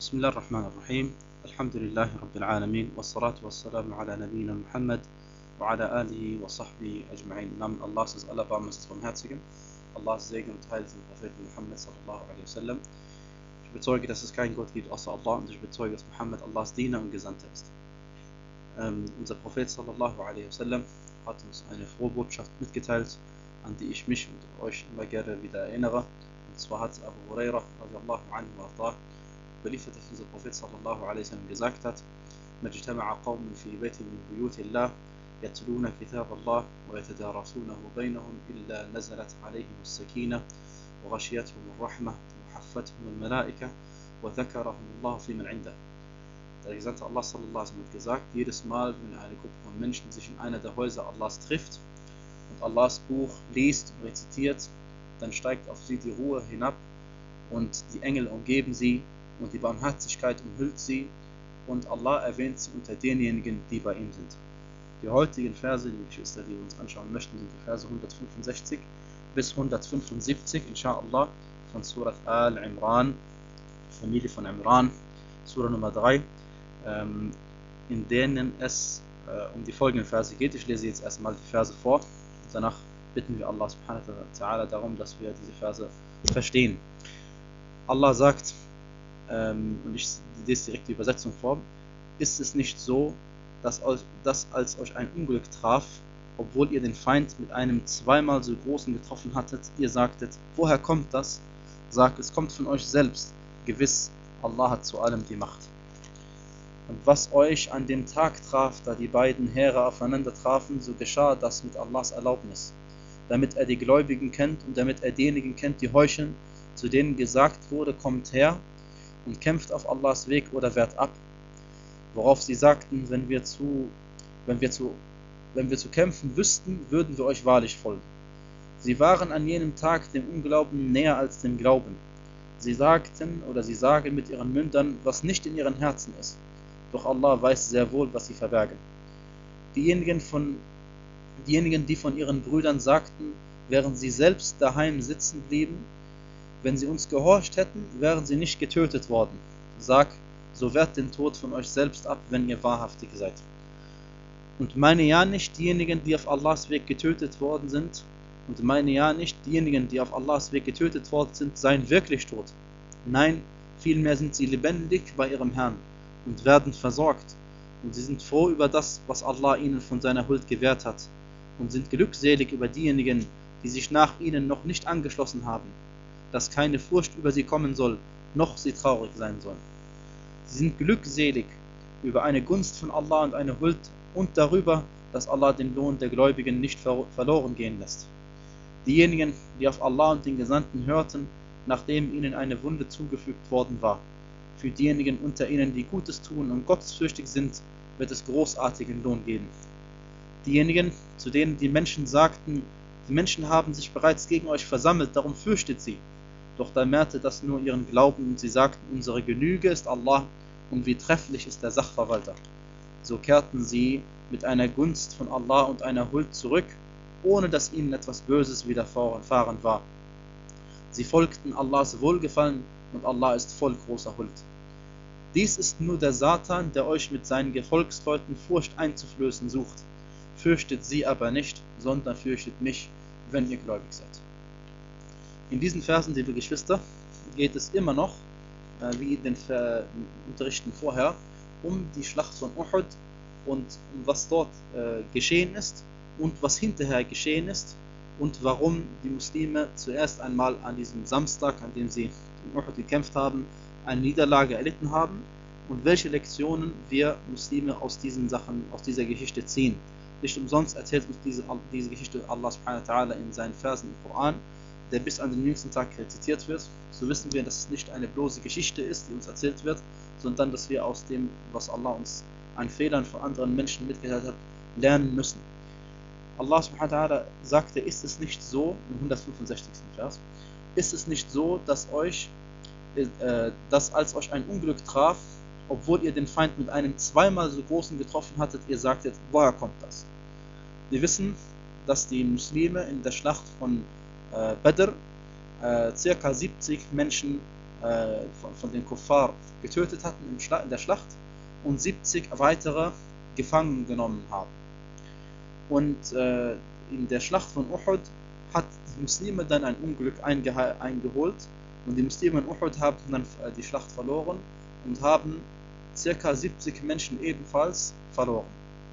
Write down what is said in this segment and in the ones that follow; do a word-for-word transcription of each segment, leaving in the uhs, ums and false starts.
بسم الله الرحمن الرحيم. الحمد لله رب العالمين والصلاة والسلام على نبينا Muhammad وعلى آله وصحبه أجمعين. Im Namen Allahs des Allerbarmers des Barmherzigen, Allahs Segen und Heil zum Propheten Muhammad sallallahu alaihi wasallam. Ich bezeuge, dass es keinen Gott gibt außer Allah, und ich bezeuge, dass Muhammad Allahs Diener und Gesandter ist. Ähm, unser Prophet sallallahu alaihi wasallam hat uns eine frohe Botschaft mitgeteilt, an die ich mich und euch immer gerne wieder erinnere. Und zwar hat Abu Hurairah radiallahu anhu warḍah überliefert, dass unser Prophet sallallahu alaihi wasallam gesagt hat: مَجْتَمَعَ قَوْمٌ فِي بَيْتٍ مِنْ بُيُوتِ اللَّهِ يَتْلُونَ كِتَابَ اللَّهِ وَيَتَدَارَسُونَهُ بَيْنَهُمْ إِلَّا نَزَلَتْ عَلَيْهِمُ السَّكِينَةُ وَغَشِيَتْهُمُ الرَّحْمَةُ وَحَفَّتْهُمُ الْمَلَائِكَةُ وَذَكَرَهُمُ اللَّهُ فِي مَنْ عِنْدَهُ. Der Gesandte Allah sallallahu alaihi wasallam hat gesagt: Jedes Mal, wenn eine Gruppe von Menschen sich in einer der Häuser Allahs trifft und Allahs Buch liest und rezitiert, dann steigt auf sie die Ruhe hinab und die Engel umgeben sie und die Barmherzigkeit umhüllt sie und Allah erwähnt sie unter denjenigen, die bei ihm sind. Die heutigen Verse, die Geschwister, die wir uns anschauen möchten, sind die Verse hundertfünfundsechzig bis hundertfünfundsiebzig, inshallah, von Surat Al-Imran, Familie von Imran, Surah Nummer drei, ähm, in denen es äh, um die folgenden Verse geht. Ich lese jetzt erstmal die Verse vor und danach bitten wir Allah subhanahu wa ta'ala darum, dass wir diese Verse verstehen. Allah sagt, ähm, und ich lese direkt die Übersetzung vor: Ist es nicht so, dass, dass als euch ein Unglück traf, obwohl ihr den Feind mit einem zweimal so großen getroffen hattet, ihr sagtet: Woher kommt das? Sagt, es kommt von euch selbst. Gewiss, Allah hat zu allem die Macht. Und was euch an dem Tag traf, da die beiden Heere aufeinander trafen, so geschah das mit Allahs Erlaubnis, damit er die Gläubigen kennt und damit er diejenigen kennt, die heucheln, zu denen gesagt wurde: Kommt her und kämpft auf Allahs Weg oder wehrt ab. Worauf sie sagten: Wenn wir zu, wenn wir zu, wenn wir zu kämpfen wüssten, würden wir euch wahrlich folgen. Sie waren an jenem Tag dem Unglauben näher als dem Glauben. Sie sagten oder sie sagen mit ihren Mündern, was nicht in ihren Herzen ist. Doch Allah weiß sehr wohl, was sie verbergen. Diejenigen, von, diejenigen, die von ihren Brüdern sagten, während sie selbst daheim sitzen blieben: Wenn sie uns gehorcht hätten, wären sie nicht getötet worden. Sag, so wehrt den Tod von euch selbst ab, wenn ihr wahrhaftig seid. Und meine ja nicht diejenigen, die auf Allahs Weg getötet worden sind, und meine ja nicht diejenigen, die auf Allahs Weg getötet worden sind, seien wirklich tot. Nein, vielmehr sind sie lebendig bei ihrem Herrn und werden versorgt. Und sie sind froh über das, was Allah ihnen von seiner Huld gewährt hat, und sind glückselig über diejenigen, die sich nach ihnen noch nicht angeschlossen haben, dass keine Furcht über sie kommen soll, noch sie traurig sein sollen. Sie sind glückselig über eine Gunst von Allah und eine Huld und darüber, dass Allah den Lohn der Gläubigen nicht ver verloren gehen lässt. Diejenigen, die auf Allah und den Gesandten hörten, nachdem ihnen eine Wunde zugefügt worden war. Für diejenigen unter ihnen, die Gutes tun und gottesfürchtig sind, wird es großartigen Lohn geben. Diejenigen, zu denen die Menschen sagten: Die Menschen haben sich bereits gegen euch versammelt, darum fürchtet sie. Doch da mehrte das nur ihren Glauben, und sie sagten: Unsere Genüge ist Allah, und wie trefflich ist der Sachverwalter. So kehrten sie mit einer Gunst von Allah und einer Huld zurück, ohne dass ihnen etwas Böses widerfahren war. Sie folgten Allahs Wohlgefallen, und Allah ist voll großer Huld. Dies ist nur der Satan, der euch mit seinen Gefolgsleuten Furcht einzuflößen sucht. Fürchtet sie aber nicht, sondern fürchtet mich, wenn ihr gläubig seid. In diesen Versen, liebe Geschwister, geht es immer noch, äh, wie in den Ver Unterrichten vorher, um die Schlacht von Uhud und um was dort äh, geschehen ist und was hinterher geschehen ist und warum die Muslime zuerst einmal an diesem Samstag, an dem sie in Uhud gekämpft haben, eine Niederlage erlitten haben und welche Lektionen wir Muslime aus diesen Sachen, aus dieser Geschichte ziehen. Nicht umsonst erzählt uns diese, diese Geschichte Allah subhanahu wa ta'ala in seinen Versen im Koran, der bis an den jüngsten Tag rezitiert wird. So wissen wir, dass es nicht eine bloße Geschichte ist, die uns erzählt wird, sondern dass wir aus dem, was Allah uns an Fehlern von anderen Menschen mitgeteilt hat, lernen müssen. Allah subhanahu wa ta'ala sagte: Ist es nicht so, im hundertfünfundsechzigsten Vers, ist es nicht so, dass euch, äh, dass als euch ein Unglück traf, obwohl ihr den Feind mit einem zweimal so großen getroffen hattet, ihr sagtet: Woher kommt das? Wir wissen, dass die Muslime in der Schlacht von äh, Badr äh, circa siebzig Menschen äh, von, von den Kuffar getötet hatten im Schla in der Schlacht und siebzig weitere gefangen genommen haben. Und äh, in der Schlacht von Uhud hat die Muslime dann ein Unglück einge eingeholt und die Muslime in Uhud haben dann äh, die Schlacht verloren und haben ca. siebzig Menschen ebenfalls verloren.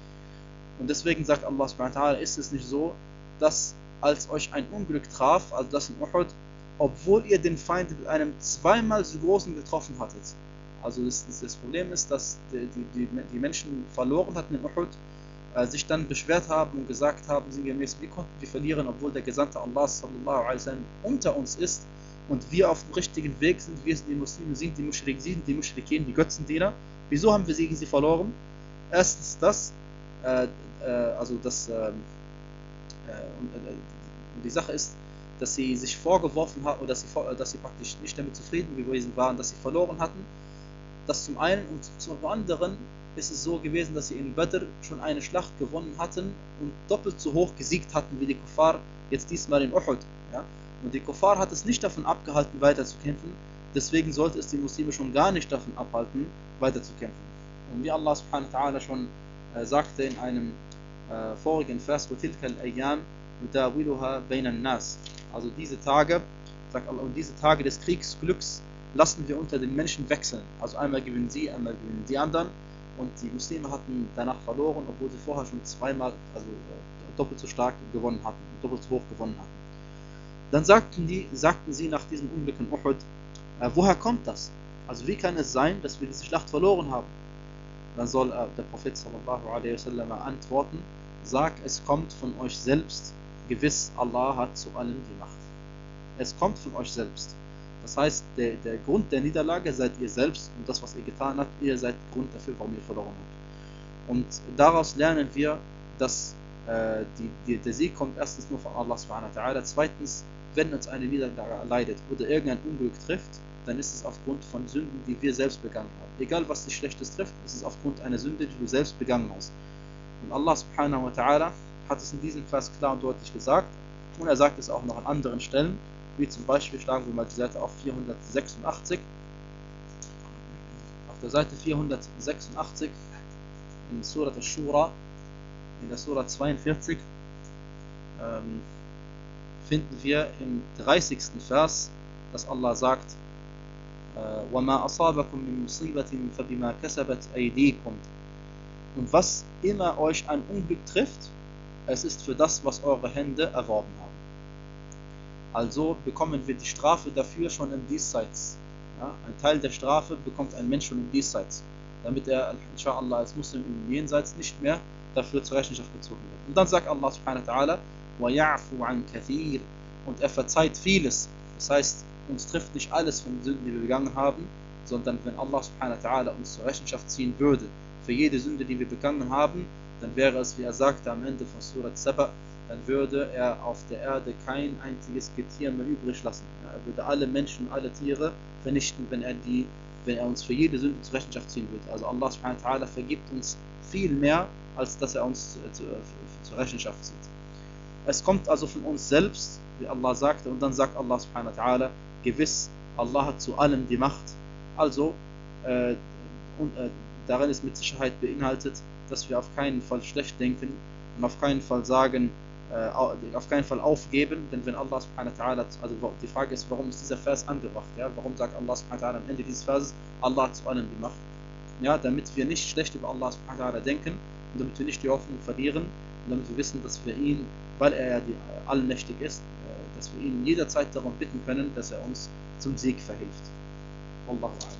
Und deswegen sagt Allah subhanahu wa ta'ala, ist es nicht so, dass als euch ein Unglück traf, also das in Uhud, obwohl ihr den Feind mit einem zweimal so großen getroffen hattet. Also das, das Problem ist, dass die, die, die Menschen verloren hatten in Uhud, äh, sich dann beschwert haben und gesagt haben, sinngemäß, wie konnten wir verlieren, obwohl der Gesandte Allah sallallahu alaihi wasallam unter uns ist und wir auf dem richtigen Weg sind, wir sind die Muslime, sind die Muschrik, sind die Muschrikin, die Götzendiener. Wieso haben wir gegen sie verloren? Erstens das, äh, äh, also das, äh, äh, und, äh, und die Sache ist, dass sie sich vorgeworfen haben, oder dass sie, dass sie praktisch nicht damit zufrieden gewesen waren, dass sie verloren hatten. Das zum einen, und zum anderen ist es so gewesen, dass sie in Badr schon eine Schlacht gewonnen hatten und doppelt so hoch gesiegt hatten wie die Kuffar jetzt diesmal in Uhud. Ja? Und die Kuffar hat es nicht davon abgehalten, weiter zu kämpfen, deswegen sollte es die Muslime schon gar nicht davon abhalten, weiter zu kämpfen. Und wie Allah subhanahu wa ta'ala schon äh, sagte in einem äh, vorigen Vers, وَتِلْكَ الْأَيَّامِ نُدَاوِلُهَا بَيْنَ النَّاسِ. Also diese Tage, sagt Allah, und diese Tage des Kriegsglücks lassen wir unter den Menschen wechseln. Also einmal gewinnen sie, einmal gewinnen die anderen. Und die Muslime hatten danach verloren, obwohl sie vorher schon zweimal, also äh, doppelt so stark gewonnen hatten, doppelt so hoch gewonnen hatten. Dann sagten, die, sagten sie nach diesem Unglück in Uhud, äh, woher kommt das? Also wie kann es sein, dass wir diese Schlacht verloren haben? Dann soll äh, der Prophet sallallahu alaihi wasallam antworten, sag, es kommt von euch selbst, gewiss Allah hat zu allem die Macht. Es kommt von euch selbst. Das heißt, der, der Grund der Niederlage seid ihr selbst und das, was ihr getan habt, ihr seid Grund dafür, warum ihr verloren habt. Und daraus lernen wir, dass äh, die, die, der Sieg kommt erstens nur von Allah subhanahu wa ta'ala, zweitens, wenn uns eine Niederlage erleidet oder irgendein Unglück trifft, dann ist es aufgrund von Sünden, die wir selbst begangen haben. Egal was dich Schlechtes trifft, ist es aufgrund einer Sünde, die du selbst begangen hast. Und Allah subhanahu wa ta'ala hat es in diesem Vers klar und deutlich gesagt und er sagt es auch noch an anderen Stellen, wie zum Beispiel, schlagen wir mal die Seite auf vierhundertsechsundachtzig. Auf der Seite vierhundertsechsundachtzig in Surat al-Shura, in der Surah zweiundvierzig, ähm, finden wir im dreißigsten Vers, dass Allah sagt, وَمَا أَصَابَكُم مِّن مُّصِيبَةٍ فَبِمَا كَسَبَتْ أَيْدِيكُمْ. Und was immer euch ein Unglück trifft, es ist für das, was eure Hände erworben haben. Also bekommen wir die Strafe dafür schon im Diesseits. Ja, ein Teil der Strafe bekommt ein Mensch schon im Diesseits, damit er, inshallah, als Muslim im Jenseits nicht mehr dafür zur Rechenschaft gezogen wird. Und dann sagt Allah subhanahu wa ta'ala, وَيَعْفُ عَنْ كَثِيرٍ. Und er verzeiht vieles. Das heißt, uns trifft nicht alles von den Sünden, die wir begangen haben, sondern wenn Allah subhanahu wa ta'ala uns zur Rechenschaft ziehen würde, für jede Sünde, die wir begangen haben, dann wäre es, wie er sagte am Ende von Surat Saba, dann würde er auf der Erde kein einziges Getier mehr übrig lassen. Er würde alle Menschen, alle Tiere vernichten, wenn er, die, wenn er uns für jede Sünde zur Rechenschaft ziehen würde. Also Allah subhanahu wa ta'ala vergibt uns viel mehr, als dass er uns zur, zur Rechenschaft zieht. Es kommt also von uns selbst, wie Allah sagte, und dann sagt Allah subhanahu wa ta'ala, gewiss, Allah hat zu allem die Macht. Also, äh, und, äh, darin ist mit Sicherheit beinhaltet, dass wir auf keinen Fall schlecht denken und auf keinen Fall sagen, äh, auf keinen Fall aufgeben, denn wenn Allah subhanahu wa ta'ala, also die Frage ist, warum ist dieser Vers angebracht? Ja? Warum sagt Allah subhanahu wa ta'ala am Ende dieses Verses, Allah hat zu allem die Macht? Ja, damit wir nicht schlecht über Allah subhanahu wa ta'ala denken und damit wir nicht die Hoffnung verlieren und damit wir wissen, dass wir ihn, weil er ja die, äh, allmächtig ist, äh, dass wir ihn jederzeit darum bitten können, dass er uns zum Sieg verhilft. Wallahu a'lam.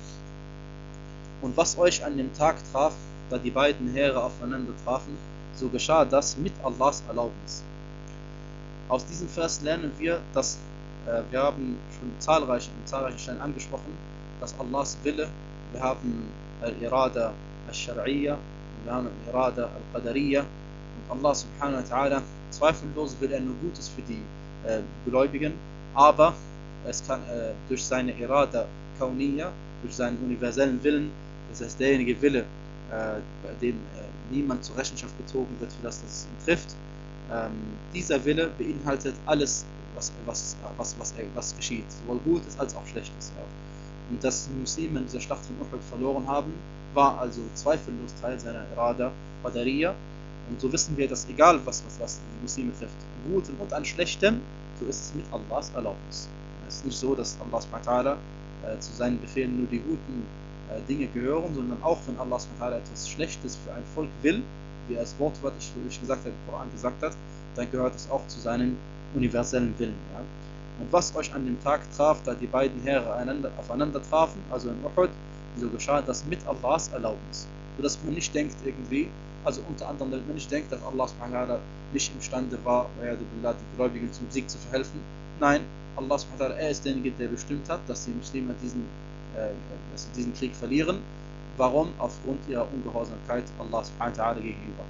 Und was euch an dem Tag traf, da die beiden Heere aufeinander trafen, so geschah das mit Allahs Erlaubnis. Aus diesem Vers lernen wir, dass äh, wir haben schon zahlreich, in zahlreichen Stellen angesprochen, dass Allahs Wille, wir haben Al-Irada Al-Shar'iyya, wir haben Al-Irada Al-Qadariyya und Allah subhanahu wa ta'ala, zweifellos will er nur Gutes für die äh, Gläubigen, aber es kann äh, durch seine Irada Kauniyya, durch seinen universellen Willen, das heißt derjenige Wille, äh, bei dem äh, niemand zur Rechenschaft gezogen wird, für das das ihn trifft. Ähm, dieser Wille beinhaltet alles was, was, was, was, was geschieht, sowohl Gutes als auch Schlechtes. Ja. Und dass die Muslime in dieser Schlacht von Uhud verloren haben, war also zweifellos Teil seiner Irada Qadariya. Und so wissen wir, dass egal was, was, was die Muslime trifft, an Guten und an Schlechtem, so ist es mit Allahs Erlaubnis. Es ist nicht so, dass Allah subhanahu wa ta'ala äh, zu seinen Befehlen nur die guten äh, Dinge gehören, sondern auch wenn Allah subhanahu wa ta'ala etwas Schlechtes für ein Volk will, wie er es wortwörtlich gesagt hat, im Koran gesagt hat, dann gehört es auch zu seinen universellen Willen. Ja? Und was euch an dem Tag traf, da die beiden Heere einander, aufeinander trafen, also in Uhud, so geschah das mit Allahs Erlaubnis. Sodass man nicht denkt irgendwie, also unter anderem, damit man nicht denkt, dass Allah subhanahu wa ta'ala nicht imstande war, die Gläubigen zum Sieg zu verhelfen. Nein, Allah subhanahu wa ta'ala, er ist derjenige, der bestimmt hat, dass die Muslime diesen, äh, dass sie diesen Krieg verlieren. Warum? Aufgrund ihrer Ungehorsamkeit Allah subhanahu wa ta'ala gegenüber.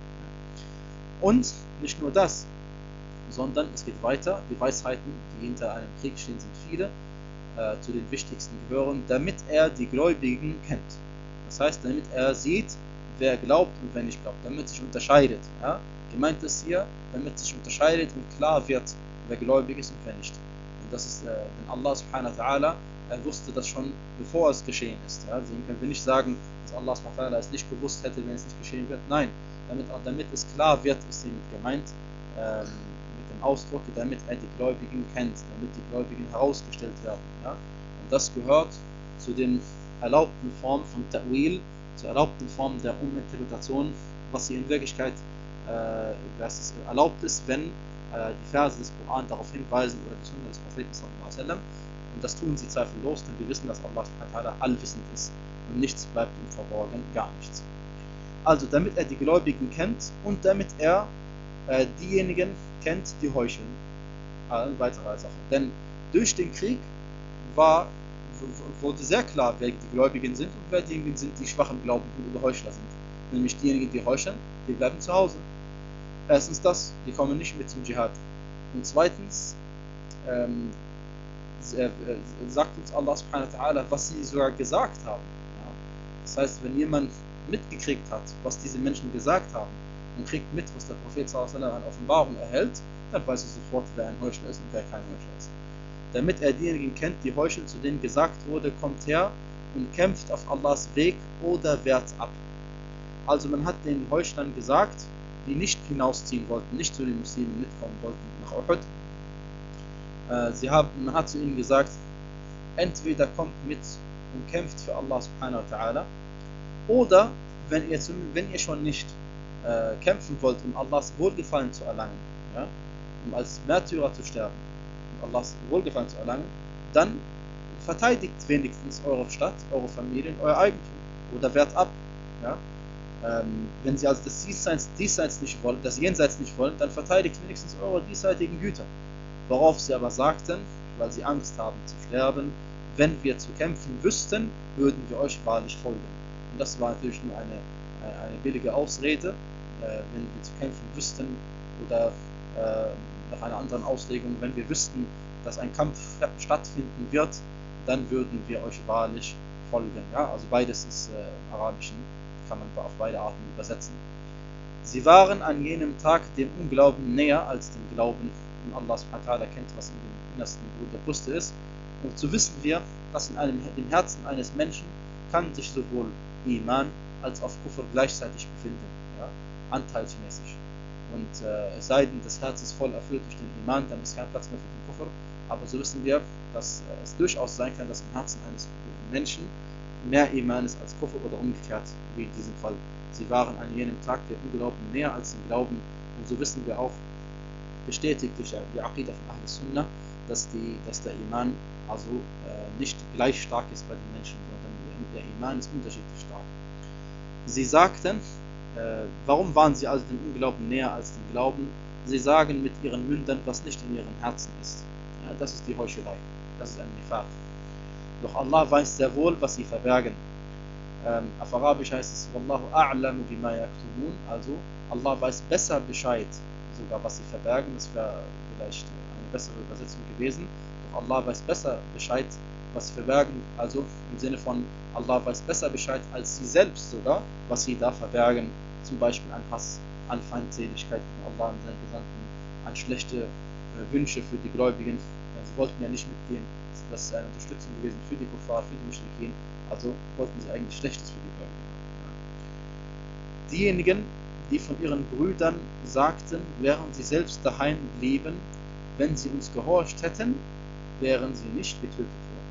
Und nicht nur das, sondern es geht weiter. Die Weisheiten, die hinter einem Krieg stehen, sind viele. Äh, zu den wichtigsten gehören, damit er die Gläubigen kennt. Das heißt, damit er sieht, wer glaubt und wer nicht glaubt, damit sich unterscheidet. Ja? Gemeint ist hier, damit sich unterscheidet und klar wird, wer gläubig ist und wer nicht. Und das ist, äh, denn Allah subhanahu wa ta'ala, er wusste das schon, bevor es geschehen ist. Ja? Deswegen können wir nicht sagen, dass Allah subhanahu wa ta'ala es nicht gewusst hätte, wenn es nicht geschehen wird. Nein, damit, damit es klar wird, ist hiermit gemeint, ähm, mit dem Ausdruck, damit er die Gläubigen kennt, damit die Gläubigen herausgestellt werden. Ja? Und das gehört zu den erlaubten Formen von Ta'wil, zur erlaubten Form der Uminterpretation, was sie in Wirklichkeit äh, was es erlaubt ist, wenn äh, die Verse des Koran darauf hinweisen oder die Sunna des Propheten sallallahu alaihi wasallam. Und das tun sie zweifellos, denn wir wissen, dass Allah subhanahu wa ta'ala allwissend ist und nichts bleibt ihm verborgen, gar nichts. Also damit er die Gläubigen kennt und damit er äh, diejenigen kennt, die heucheln. Eine weitere Sache. Denn durch den Krieg war wurde sehr klar, wer die Gläubigen sind und wer diejenigen sind, die schwach im Glauben oder Heuchler sind. Nämlich diejenigen, die heucheln, die bleiben zu Hause. Erstens das, die kommen nicht mit zum Dschihad. Und zweitens ähm, äh, sagt uns Allah subhanahu wa ta'ala, was sie sogar gesagt haben. Ja? Das heißt, wenn jemand mitgekriegt hat, was diese Menschen gesagt haben, und kriegt mit, was der Prophet sallallahu alaihi wasallam an Offenbarung erhält, dann weiß er sofort, wer ein Heuchler ist und wer kein Heuchler ist. Damit er diejenigen kennt, die heucheln, zu denen gesagt wurde, kommt her und kämpft auf Allahs Weg oder wehrt ab. Also man hat den Heuchlern gesagt, die nicht hinausziehen wollten, nicht zu den Muslimen mitkommen wollten nach Uhud. Äh, sie haben, man hat zu ihnen gesagt, entweder kommt mit und kämpft für Allah subhanahu wa ta'ala, oder wenn ihr, zum, wenn ihr schon nicht äh, kämpfen wollt, um Allahs Wohlgefallen zu erlangen, ja, um als Märtyrer zu sterben, Allahs Wohlgefallen zu erlangen, dann verteidigt wenigstens eure Stadt, eure Familien, euer Eigentum oder wehrt ab. Ja? Ähm, wenn sie also das Diesseits, Diesseits nicht wollen, das Jenseits nicht wollen, dann verteidigt wenigstens eure diesseitigen Güter. Worauf sie aber sagten, weil sie Angst haben zu sterben, wenn wir zu kämpfen wüssten, würden wir euch wahrlich folgen. Und das war natürlich nur eine, eine billige Ausrede, äh, wenn wir zu kämpfen wüssten oder äh, nach einer anderen Auslegung, wenn wir wüssten, dass ein Kampf stattfinden wird, dann würden wir euch wahrlich folgen. Ja, also beides ist äh, im Arabischen, kann man auf beide Arten übersetzen. Sie waren an jenem Tag dem Unglauben näher als dem Glauben, und Allah subhanahu wa ta'ala kennt, was in dem innersten der Brüste ist. Und so wissen wir, dass in einem, im Herzen eines Menschen kann sich sowohl Iman als auch Kufr gleichzeitig befinden, ja, anteilsmäßig. Und äh, es sei denn, das Herz ist voll erfüllt durch den Iman, dann ist kein Platz mehr für den Kufr. Aber so wissen wir, dass äh, es durchaus sein kann, dass im Herzen eines Menschen mehr Iman ist als Kufr oder umgekehrt, wie in diesem Fall. Sie waren an jenem Tag der Unglauben näher als dem Glauben. Und so wissen wir auch, bestätigt durch die Aqidah von Ahl Sunnah, dass, die, dass der Iman also äh, nicht gleich stark ist bei den Menschen, sondern der Iman ist unterschiedlich stark. Sie sagten, Äh, warum waren sie also dem Unglauben näher als dem Glauben? Sie sagen mit ihren Mündern, was nicht in ihren Herzen ist. Ja, das ist die Heuchelei. Das ist ein Nifaq. Doch Allah weiß sehr wohl, was sie verbergen. Ähm, auf Arabisch heißt es, Wallahu a'lamu bima yaktumun. Also, Allah weiß besser Bescheid, sogar was sie verbergen. Das wäre vielleicht eine bessere Übersetzung gewesen. Doch Allah weiß besser Bescheid, was sie verbergen. Also im Sinne von, Allah weiß besser Bescheid als sie selbst sogar, was sie da verbergen. Zum Beispiel an Hass, an Feindseligkeit von Allah und seinen Gesandten, an schlechte Wünsche für die Gläubigen. Sie wollten ja nicht mitgehen, das ist eine Unterstützung gewesen für die Kuffar, für die Muschrikin, also wollten sie eigentlich Schlechtes für die Gläubigen. Diejenigen, die von ihren Brüdern sagten, während sie selbst daheim blieben, wenn sie uns gehorcht hätten, wären sie nicht getötet worden.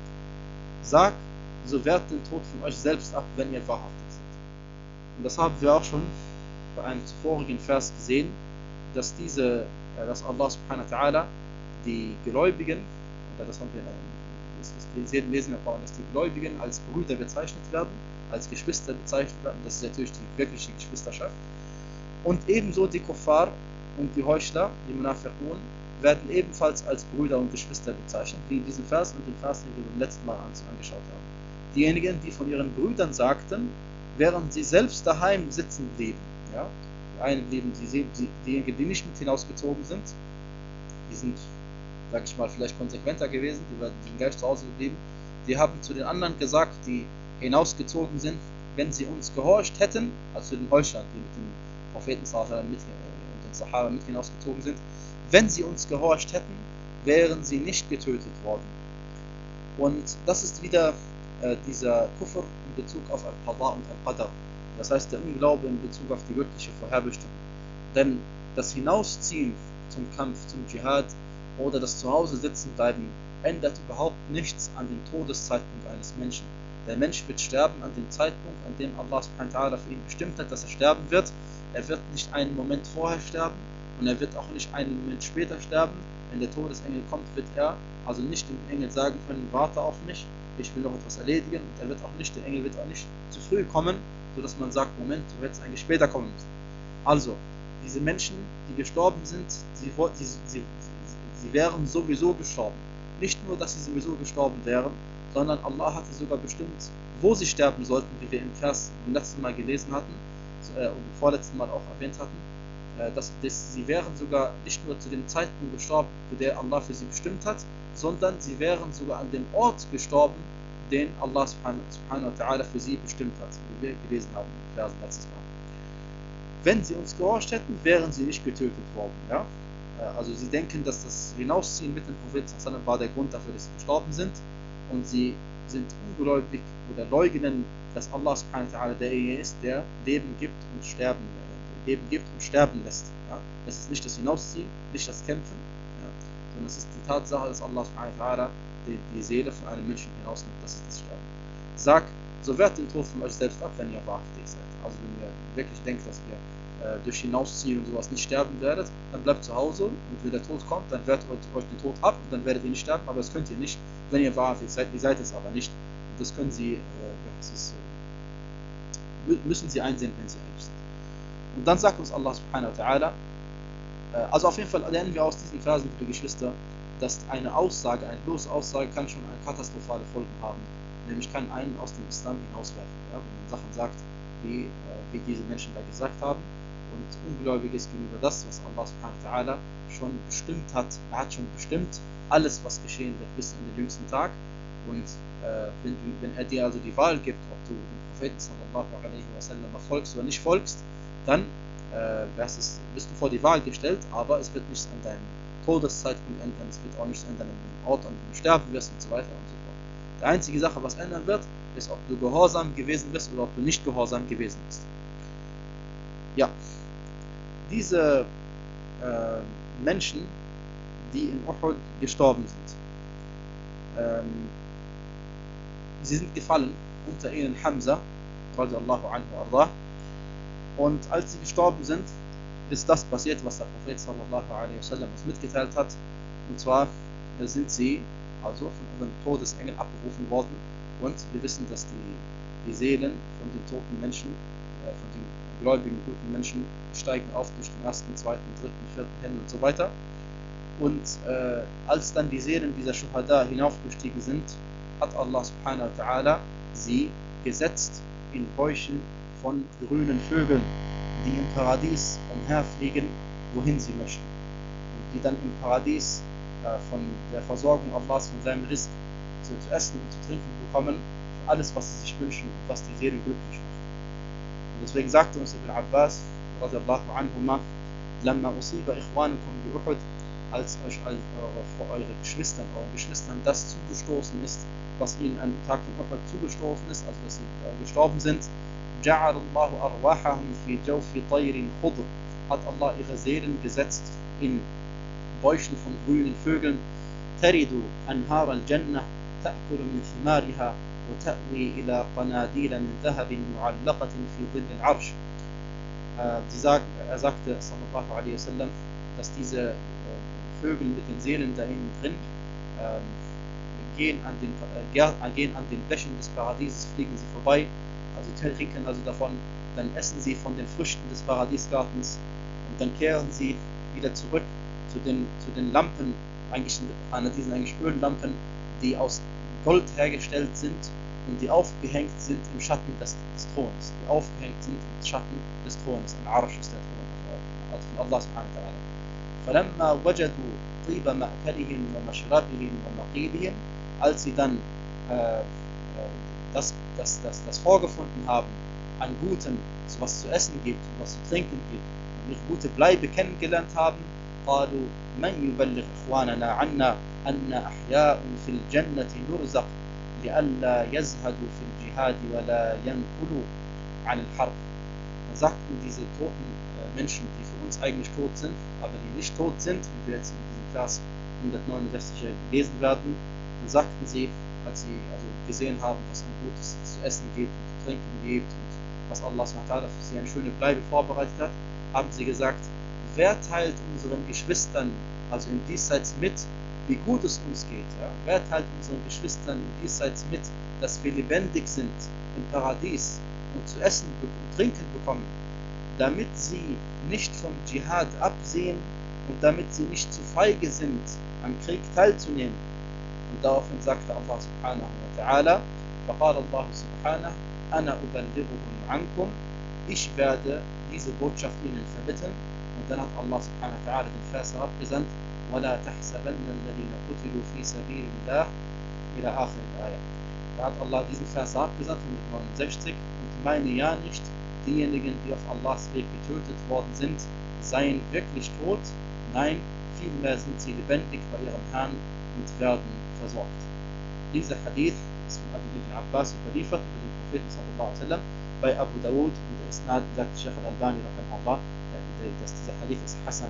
Sag, so wehrt den Tod von euch selbst ab, wenn ihr wahrhaftig seid. Und das haben wir auch schon bei einem zuvorigen Vers gesehen, dass diese, dass Allah subhanahu wa ta'ala die Gläubigen, oder das haben wir, das lesen wir auch, dass die Gläubigen als Brüder bezeichnet werden, als Geschwister bezeichnet werden, das ist natürlich die wirkliche Geschwisterschaft. Und ebenso die Kuffar und die Heuchler, die Munafiqun, werden ebenfalls als Brüder und Geschwister bezeichnet, wie in diesem Vers und dem Vers, den wir beim letzten Mal angeschaut haben. Diejenigen, die von ihren Brüdern sagten, während sie selbst daheim sitzen blieben. Ja? Die einen blieben, die, die, diejenigen, die nicht mit hinausgezogen sind, die sind, sag ich mal, vielleicht konsequenter gewesen, die sind gleich zu Hause geblieben. Die haben zu den anderen gesagt, die hinausgezogen sind, wenn sie uns gehorcht hätten, also zu den Heuchlern, die mit dem Propheten mit, und den Sahaba mit hinausgezogen sind, wenn sie uns gehorcht hätten, wären sie nicht getötet worden. Und das ist wieder äh, dieser Kufr in Bezug auf Al-Qada und Al-Qadar. Das heißt der Unglaube in Bezug auf die göttliche Vorherbestimmung. Denn das Hinausziehen zum Kampf, zum Dschihad oder das Zuhause sitzen bleiben, ändert überhaupt nichts an dem Todeszeitpunkt eines Menschen. Der Mensch wird sterben an dem Zeitpunkt, an dem Allah subhanahu wa ta'ala für ihn bestimmt hat, dass er sterben wird. Er wird nicht einen Moment vorher sterben und er wird auch nicht einen Moment später sterben. Wenn der Todesengel kommt, wird er also nicht dem Engel sagen können, warte auf mich, ich will noch etwas erledigen. Und er wird auch nicht, der Engel wird auch nicht zu früh kommen, sodass man sagt, Moment, du hättest eigentlich später kommen müssen. Also, diese Menschen, die gestorben sind, sie, sie, sie, sie wären sowieso gestorben. Nicht nur, dass sie sowieso gestorben wären, sondern Allah hatte sogar bestimmt, wo sie sterben sollten, wie wir im Vers im letzten Mal gelesen hatten äh, und im vorletzten Mal auch erwähnt hatten, äh, dass, dass sie wären sogar nicht nur zu dem Zeitpunkt gestorben, für der Allah für sie bestimmt hat, sondern sie wären sogar an dem Ort gestorben, den Allah subhanahu wa ta'ala für sie bestimmt hat, wie wir gelesen haben im Vers letztes Mal. Wenn sie uns gehorcht hätten, wären sie nicht getötet worden. Ja? Also sie denken, dass das Hinausziehen mit dem Propheten war der Grund dafür, dass sie gestorben sind. Und sie sind ungläubig oder leugnen, dass Allah subhanahu wa ta'ala derjenige ist, der Leben gibt und sterben, äh, Leben gibt und sterben lässt. Ja? Das ist nicht das Hinausziehen, nicht das Kämpfen, ja? sondern es ist die Tatsache, dass Allah subhanahu wa ta'ala die, die Seele von einem Menschen hinausnimmt, das ist das Sterben. Sag, so wehrt den Tod von euch selbst ab, wenn ihr wahrhaftig seid. Also wenn ihr wirklich denkt, dass ihr äh, durch Hinausziehen und sowas nicht sterben werdet, dann bleibt zu Hause und wenn der Tod kommt, dann wehrt euch den Tod ab und dann werdet ihr nicht sterben, aber das könnt ihr nicht, wenn ihr wahrhaftig seid. Ihr seid es aber nicht. Und das können sie, äh, das ist, äh, müssen sie einsehen, wenn sie ehrlich sind. Und dann sagt uns Allah subhanahu wa ta'ala, äh, also auf jeden Fall lernen wir aus diesen Versen, liebe Geschwister, dass eine Aussage, eine bloße Aussage kann schon eine katastrophale Folgen haben. Nämlich kann einen aus dem Islam hinauswerfen. Ja? Wenn man Sachen sagt, wie, äh, wie diese Menschen da gesagt haben. Und ungläubig ist gegenüber das, was Allah subhanahu wa ta'ala schon bestimmt hat. Er hat schon bestimmt alles, was geschehen wird, bis in den jüngsten Tag. Und äh, wenn, du, wenn er dir also die Wahl gibt, ob du dem Propheten sallallahu alaihi wasallam folgst oder nicht folgst, dann äh, es, bist du vor die Wahl gestellt, aber es wird nichts an deinem Todeszeitpunkt ändern, es wird auch nichts ändern an dem Ort, an dem du sterben wirst und so weiter und so fort. Die einzige Sache, was ändern wird, ist, ob du gehorsam gewesen bist oder ob du nicht gehorsam gewesen bist. Ja, diese äh, Menschen, die in Uhud gestorben sind, ähm, sie sind gefallen, unter ihnen Hamza, radiallahu anhu ardah, und als sie gestorben sind, ist das passiert, was der Prophet sallallahu alaihi wasallam uns mitgeteilt hat, und zwar sind sie also von einem Todesengel abgerufen worden, und wir wissen, dass die, die Seelen von den toten Menschen, äh, von den gläubigen, guten Menschen steigen auf durch den ersten, zweiten, dritten, vierten Himmel und so weiter. Und äh, als dann die Seelen dieser Shuhada hinaufgestiegen sind, hat Allah subhanahu wa ta'ala sie gesetzt in Bäuchen von grünen Vögeln, die im Paradies umherfliegen, wohin sie möchten. Und die dann im Paradies äh, von der Versorgung Allahs, von seinem Rizq zu, zu essen und zu trinken bekommen, für alles, was sie sich wünschen und was die Seelen glücklich macht. Und deswegen sagte uns Ibn Abbas, radiallahu anhuma, لما أصيب إخوانكم بأحد als euch als eure, vor eure Geschwistern, euren Geschwistern das zugestoßen ist, was ihnen am Tag von Uhud zugestoßen ist, also dass sie äh, gestorben sind. جعل الله أرواحهم في جوف طير خضر, hat Allah ihre Seelen gesetzt in Bäuchen von grünen Vögeln. ترد أنهار الجنة تأكل من ثمارها وتأوي إلى قناديل من ذهب معلقة في ظل العرش. Sie sagen, er sagte, sallallahu alaihi wasallam, dass diese Vögel mit den Seelen da innen drin ähm, gehen, an den, äh, gehen an den Bächen des Paradieses, fliegen sie vorbei, also trinken also davon, dann essen sie von den Früchten des Paradiesgartens und dann kehren sie wieder zurück zu den, zu den Lampen, eigentlich an diesen eigentlich Öllampen, die aus Gold hergestellt sind und die aufgehängt sind im Schatten des, des Thrones, die aufgehängt sind im Schatten des Thrones, Al-Arsh ist der Thron von Allah subhanahu wa ta'ala. فَلَمَّا وَجَدُوا طِيبَ مَأْكَلِهِمْ وَمَشْرَبِهِمْ وَمَقِيلِهِمْ, als sie dann äh, das, das, das, das vorgefunden haben an Gutem, so was zu essen gibt und was zu trinken gibt und ihre gute Bleibe kennengelernt haben, قالوا من يبلغ إخواننا عنا أن أحياء في الجنة نرزق لئلا يزهدوا في الجهاد ولا ينقلوا عن الحرب. Dann sagten diese toten äh, Menschen, die für uns eigentlich tot sind, aber die nicht tot sind, wie wir jetzt in diesem Vers hundertneunundsechzig lesen werden, dann sagten sie, als sie also gesehen haben, was an Gutes zu essen gibt und zu trinken gibt und was Allah subhanahu wa ta'ala für sie eine schöne Bleibe vorbereitet hat, haben sie gesagt, wer teilt unseren Geschwistern, also im Diesseits mit, wie gut es uns geht? Ja? Wer teilt unseren Geschwistern im Diesseits mit, dass wir lebendig sind im Paradies und zu essen und trinken bekommen, damit sie nicht vom Dschihad absehen und damit sie nicht zu feige sind, am Krieg teilzunehmen? Und daraufhin sagte Allah subhanahu wa ta'ala, فقال الله سبحانه أنا أبلغهم عنكم, ich werde diese Botschaft ihnen vermitteln. Und dann hat Allah subhanahu wa ta'ala den Vers herabgesandt, وَلَا تَحْسَبَنَّ الَّذِينَ قُتِلُوا فِي سَبِيلِ اللَّهِ إلى آخر الآية. Da hat Allah diesen Vers herabgesandt, hundertneunundsechzig, und meine ja nicht, diejenigen, die auf Allahs Weg getötet worden sind, seien wirklich tot, nein, vielmehr sind sie lebendig bei ihrem Herrn und werden versorgt. Dieser Hadith ist von Abu ibn Abbas überliefert über den Propheten sallallahu alaihi wasallam bei Abu Dawud, und der Isnad sagt Sheikh al-Albani rahimahullah, dass dieser Hadith ist Hassan.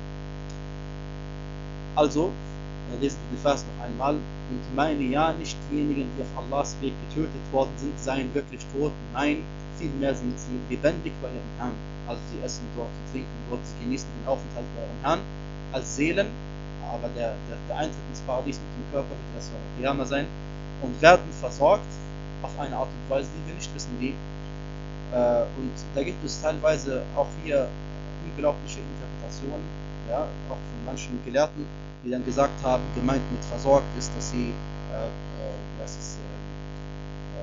Also, lesen wir den Vers noch einmal, und meine ja nicht diejenigen, die auf Allahs Weg getötet worden sind, seien wirklich tot, nein, vielmehr sind sie lebendig bei ihrem Herrn. Also sie essen dort, sie trinken dort, sie genießen den Aufenthalt bei ihrem Herrn als Seelen, aber der, der, der Eintritt ins Paradies mit dem Körper wird erst bei Qiyamah sein, und werden versorgt auf eine Art und Weise, die wir nicht wissen wie. Äh, und da gibt es teilweise auch hier unglaubliche Interpretationen, ja, auch von manchen Gelehrten, die dann gesagt haben, gemeint mit versorgt ist, dass sie äh, äh, das ist, äh,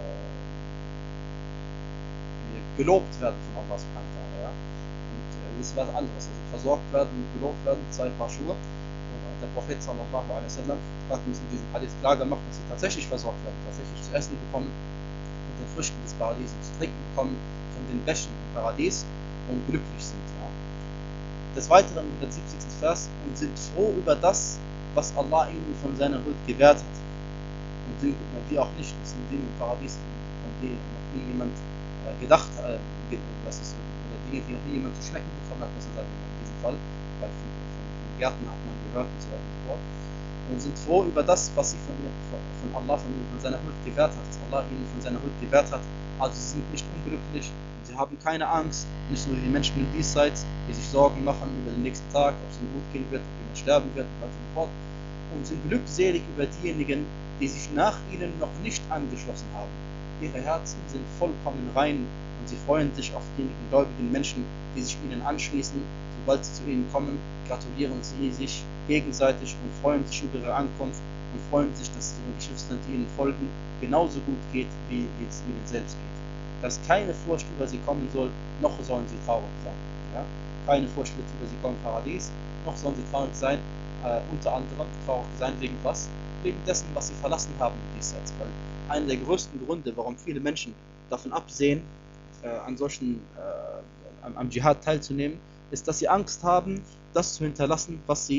äh, gelobt werden von Allah subhanahu wa ta'ala. Ja? Und äh, das ist was anderes. Also versorgt werden und gelobt werden, zwei Paar Schuhe. Und der Prophet sallallahu alaihi wasallam hat uns in diesem Hadith klar gemacht, dass sie tatsächlich versorgt werden, tatsächlich zu essen bekommen, mit den Früchten des Paradieses zu trinken bekommen, von den Bächen im Paradies und glücklich sind. Ja? Des Weiteren im hundertsiebzigsten Vers, und sind froh über das, was Allah ihnen von seiner Huld gewährt hat. Und die, die auch nicht, das sind Dinge im Paradies, von denen noch nie jemand äh, gedacht hat, äh, was ist, oder Dinge, die noch nie jemand zu schmecken bekommen hat, was er sagt in diesem Fall, weil von, von, von Gärten hat man gehört und so weiter und so fort. Und sind froh über das, was sie von, von Allah, von, von seiner Huld gewährt hat, dass Allah ihnen von seiner Huld gewährt hat. Also sie sind nicht unglücklich, sie haben keine Angst, nicht nur die Menschen im Diesseits, die sich Sorgen machen über den nächsten Tag, ob es ihnen gut gehen wird, ob jemand sterben wird und so weiter und so fort. Und sind glückselig über diejenigen, die sich nach ihnen noch nicht angeschlossen haben. Ihre Herzen sind vollkommen rein und sie freuen sich auf diejenigen gläubigen Menschen, die sich ihnen anschließen. Sobald sie zu ihnen kommen, gratulieren sie sich gegenseitig und freuen sich über ihre Ankunft und freuen sich, dass es ihren Geschwistern, die ihnen folgen, genauso gut geht, wie es ihnen selbst geht. Dass keine Furcht über sie kommen soll, noch sollen sie traurig sein. Ja? Keine Furcht wird über sie kommen im Paradies, noch sollen sie traurig sein, äh, unter anderem traurig sein wegen was? Wegen dessen, was sie verlassen haben im Diesseits. Weil einer der größten Gründe, warum viele Menschen davon absehen, äh, an solchen, äh, am, am Dschihad teilzunehmen, ist, dass sie Angst haben, das zu hinterlassen, was sie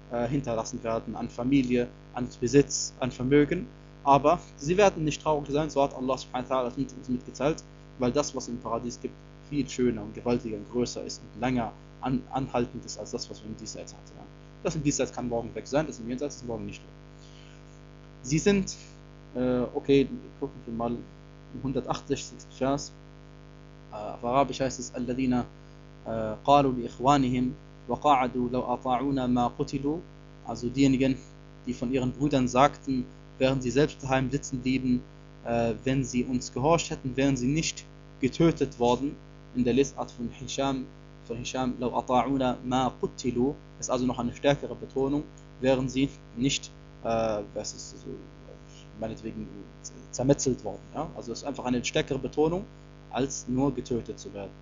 äh, hinterlassen werden, an Familie, an Besitz, an Vermögen. Aber sie werden nicht traurig sein, so hat Allah subhanahu wa ta'ala uns mitgeteilt, weil das, was im Paradies gibt, viel schöner und gewaltiger und größer ist und länger an, anhaltend ist als das, was wir im Diesseits hatten. Ja. Das im Diesseits kann morgen weg sein, das im Jenseits ist morgen nicht weg. Sie sind, äh, okay, gucken wir mal im hundertachtundsechzigsten Vers. Äh, auf Arabisch heißt es, الذين قالوا لإخوانهم وقعدوا لو أطاعونا ما قتلوا. Also diejenigen, die von ihren Brüdern sagten, während sie selbst daheim sitzen blieben, äh, wenn sie uns gehorcht hätten, wären sie nicht getötet worden. In der Lesart von Hisham, von Hisham, لو أطاعونا ما قتلوا, ist also noch eine stärkere Betonung, wären sie nicht, äh, was ist so, meinetwegen zermetzelt worden. Ja? Also es ist einfach eine stärkere Betonung, als nur getötet zu werden.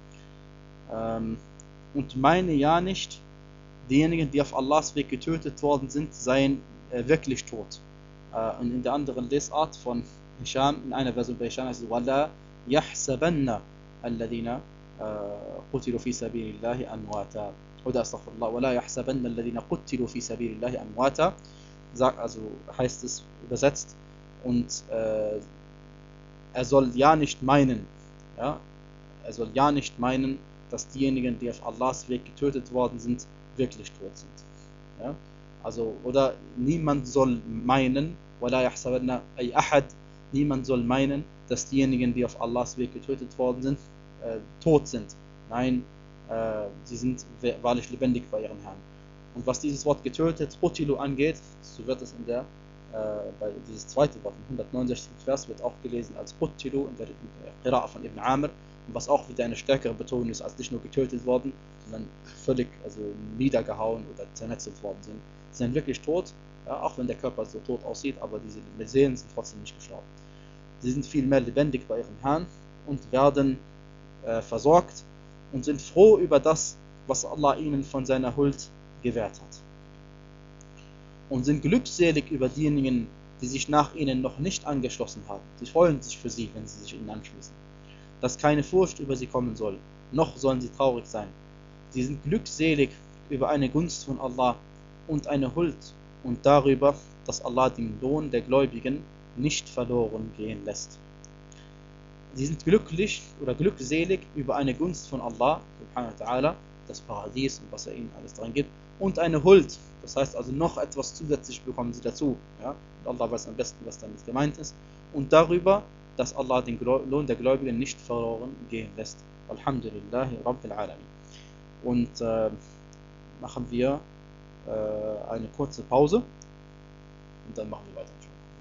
Ja? Ähm, und meine ja nicht, diejenigen, die auf Allahs Weg getötet worden sind, seien äh, wirklich tot. Äh, und in der anderen Lesart von Hisham, in einer Version bei Hisham heißt es, وَلَا يَحْسَبَنَّ الَّذِينَ قُتِلُوا فِي سَبِيلِ اللَّهِ أَمْوَاتًا. Oder astaghfirullah, وَلَا يَحْسَبَنَّ الَّذِينَ قُتِلُوا فِي سَبِيلِ اللَّهِ أَمْوَاتًا. Sagt, also heißt es übersetzt, und äh, er soll ja nicht meinen, ja, er soll ja nicht meinen, dass diejenigen, die auf Allahs Weg getötet worden sind, wirklich tot sind. Ja? Also, oder niemand soll meinen, وَلَا يَحْسَبَنَّ أَيْ أَحَدٍ, niemand soll meinen, dass diejenigen, die auf Allahs Weg getötet worden sind, äh, tot sind. Nein, äh, sie sind wahrlich lebendig bei ihrem Herrn. Und was dieses Wort getötet, Qutilu, angeht, so wird es in der, äh, bei dieses zweite Wort, im hundertneunundsechzigsten Vers, wird auch gelesen als Qutilu in der Qira'a von Ibn Amr, und was auch wieder eine stärkere Betonung ist, als nicht nur getötet worden, sondern völlig also niedergehauen oder zernetzelt worden sind. Sie sind wirklich tot, ja, auch wenn der Körper so tot aussieht, aber diese Seelen sind trotzdem nicht gestorben. Sie sind vielmehr lebendig bei ihrem Herrn und werden äh, versorgt und sind froh über das, was Allah ihnen von seiner Huld gewährt hat. Und sind glückselig über diejenigen, die sich nach ihnen noch nicht angeschlossen haben. Sie freuen sich für sie, wenn sie sich ihnen anschließen. Dass keine Furcht über sie kommen soll, noch sollen sie traurig sein. Sie sind glückselig über eine Gunst von Allah und eine Huld und darüber, dass Allah den Lohn der Gläubigen nicht verloren gehen lässt. Sie sind glücklich oder glückselig über eine Gunst von Allah, subhanahu wa ta'ala, das Paradies und was er ihnen alles dran gibt, und eine Huld, das heißt also noch etwas zusätzlich bekommen sie dazu. Ja? Und Allah weiß am besten, was damit gemeint ist. Und darüber, dass Allah den Lohn der Gläubigen nicht verloren gehen lässt. Alhamdulillahi Rabbil Alamin. Und äh, machen wir äh, eine kurze Pause und dann machen wir weiter.